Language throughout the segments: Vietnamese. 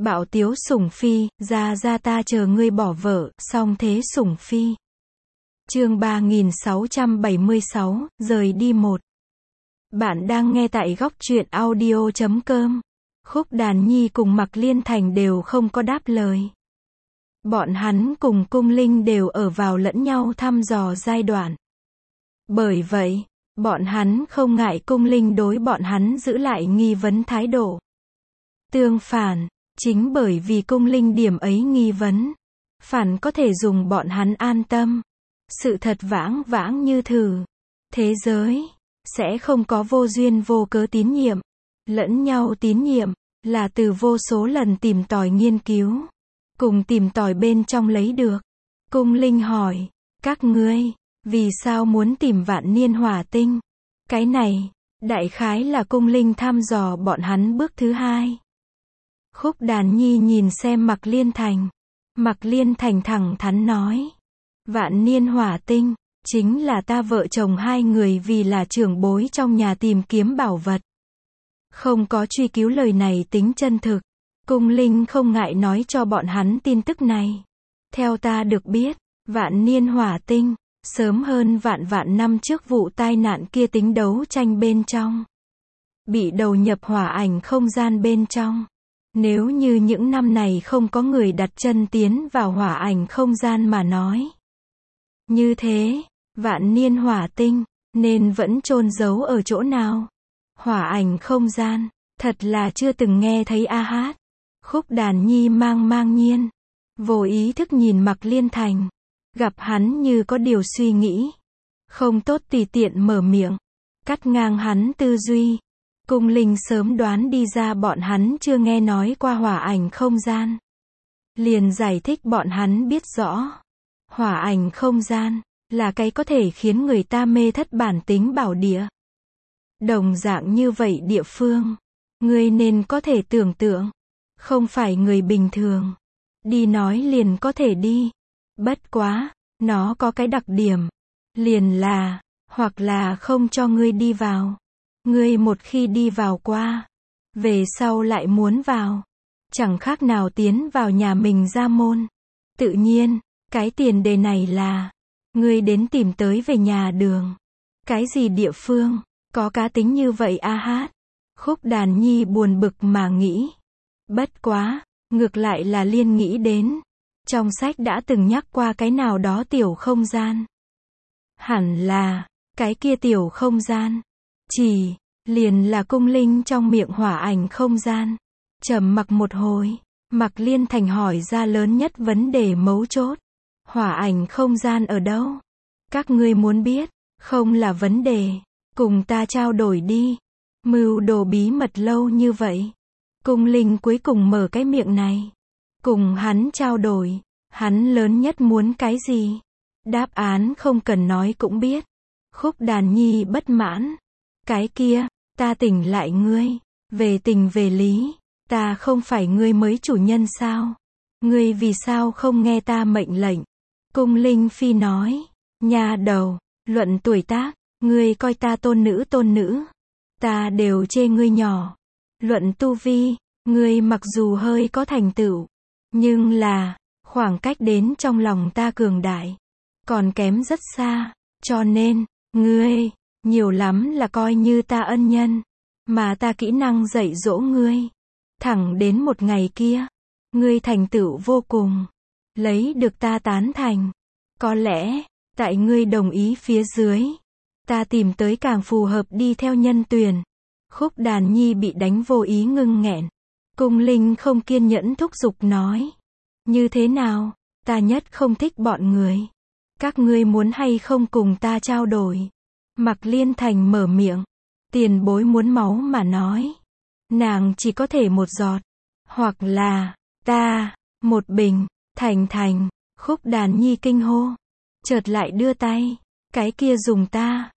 Bạo tiếu sủng phi, ra ta chờ ngươi bỏ vợ, song thế sủng phi. Chương 3676, rời đi một. Bạn đang nghe tại góc truyện audio.com. Khúc Đàn Nhi cùng Mạc Liên Thành đều không có đáp lời. Bọn hắn cùng Cung Linh đều ở vào lẫn nhau thăm dò giai đoạn. Bởi vậy, bọn hắn không ngại Cung Linh đối bọn hắn giữ lại nghi vấn thái độ. Tương phản, chính bởi vì Cung Linh điểm ấy nghi vấn, phản có thể dùng bọn hắn an tâm. Sự thật vãng vãng như thử. Thế giới sẽ không có vô duyên vô cớ tín nhiệm. Lẫn nhau tín nhiệm là từ vô số lần tìm tòi nghiên cứu, cùng tìm tòi bên trong lấy được. Cung Linh hỏi, các ngươi vì sao muốn tìm vạn niên hỏa tinh? Cái này, đại khái là Cung Linh thăm dò bọn hắn bước thứ hai. Khúc Đàn Nhi nhìn xem Mạc Liên Thành. Mạc Liên Thành thẳng thắn nói, vạn niên hỏa tinh chính là ta vợ chồng hai người vì là trưởng bối trong nhà tìm kiếm bảo vật. Không có truy cứu lời này tính chân thực. Cung Linh không ngại nói cho bọn hắn tin tức này. Theo ta được biết, vạn niên hỏa tinh sớm hơn vạn năm trước vụ tai nạn kia tính đấu tranh bên trong, bị đầu nhập hỏa ảnh không gian bên trong. Nếu như những năm này không có người đặt chân tiến vào hỏa ảnh không gian mà nói, như thế, vạn niên hỏa tinh nên vẫn chôn giấu ở chỗ nào? Hỏa ảnh không gian, thật là chưa từng nghe thấy a hát. Khúc Đàn Nhi mang nhiên, vô ý thức nhìn Mạc Liên Thành, gặp hắn như có điều suy nghĩ, không tốt tùy tiện mở miệng, cắt ngang hắn tư duy. Cung Linh sớm đoán đi ra bọn hắn chưa nghe nói qua hỏa ảnh không gian, liền giải thích bọn hắn biết rõ, hỏa ảnh không gian là cái có thể khiến người ta mê thất bản tính bảo địa. Đồng dạng như vậy địa phương, ngươi nên có thể tưởng tượng, không phải người bình thường đi nói liền có thể đi. Bất quá, nó có cái đặc điểm, liền là, hoặc là không cho ngươi đi vào. Ngươi một khi đi vào qua, về sau lại muốn vào, chẳng khác nào tiến vào nhà mình ra môn. Tự nhiên, cái tiền đề này là, ngươi đến tìm tới về nhà đường. Cái gì địa phương có cá tính như vậy a hát? Khúc Đàn Nhi buồn bực mà nghĩ. Bất quá, ngược lại là liên nghĩ đến, trong sách đã từng nhắc qua cái nào đó tiểu không gian. Hẳn là, cái kia tiểu không gian, chỉ liền là Cung Linh trong miệng hỏa ảnh không gian. Trầm mặc một hồi, Mạc Liên Thành hỏi ra lớn nhất vấn đề mấu chốt. Hỏa ảnh không gian ở đâu? Các ngươi muốn biết, không là vấn đề. Cùng ta trao đổi đi. Mưu đồ bí mật lâu như vậy. Cung Linh cuối cùng mở cái miệng này. Cùng hắn trao đổi, hắn lớn nhất muốn cái gì? Đáp án không cần nói cũng biết. Khúc Đàn Nhi bất mãn. Cái kia, ta tỉnh lại ngươi. Về tình về lý, ta không phải ngươi mới chủ nhân sao? Ngươi vì sao không nghe ta mệnh lệnh? Cung Linh Phi nói, nha đầu, luận tuổi tác, ngươi coi ta tôn nữ, ta đều chê ngươi nhỏ. Luận tu vi, ngươi mặc dù hơi có thành tựu, nhưng là, khoảng cách đến trong lòng ta cường đại, còn kém rất xa, cho nên, ngươi, nhiều lắm là coi như ta ân nhân, mà ta kỹ năng dạy dỗ ngươi. Thẳng đến một ngày kia, ngươi thành tựu vô cùng, lấy được ta tán thành. Có lẽ, tại ngươi đồng ý phía dưới, ta tìm tới càng phù hợp đi theo nhân tuyển. Khúc Đàn Nhi bị đánh vô ý ngưng nghẹn. Cung Linh không kiên nhẫn thúc giục nói. Như thế nào, ta nhất không thích bọn người. Các ngươi muốn hay không cùng ta trao đổi? Mạc Liên Thành mở miệng. Tiền bối muốn máu mà nói. Nàng chỉ có thể một giọt. Hoặc là, ta, một bình. Thành. Khúc Đàn Nhi kinh hô. Chợt lại đưa tay. Cái kia dùng ta.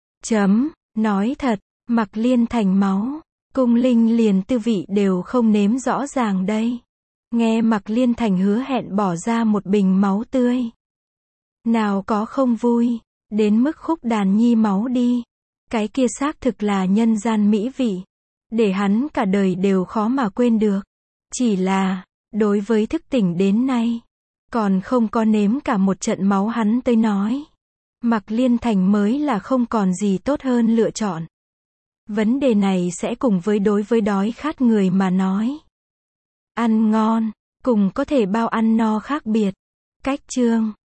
Nói thật, Mạc Liên Thành máu. Cung Linh liền tư vị đều không nếm rõ ràng đây. Nghe Mạc Liên Thành hứa hẹn bỏ ra một bình máu tươi. Nào có không vui. Đến mức Khúc Đàn Nhi máu đi. Cái kia xác thực là nhân gian mỹ vị. Để hắn cả đời đều khó mà quên được. Chỉ là, Đối với thức tỉnh đến nay, còn không có nếm cả một trận máu hắn tới nói. Mạc Liên Thành mới là không còn gì tốt hơn lựa chọn. Vấn đề này sẽ cùng với đối với đói khát người mà nói. Ăn ngon, cùng có thể bao ăn no khác biệt. Cách chương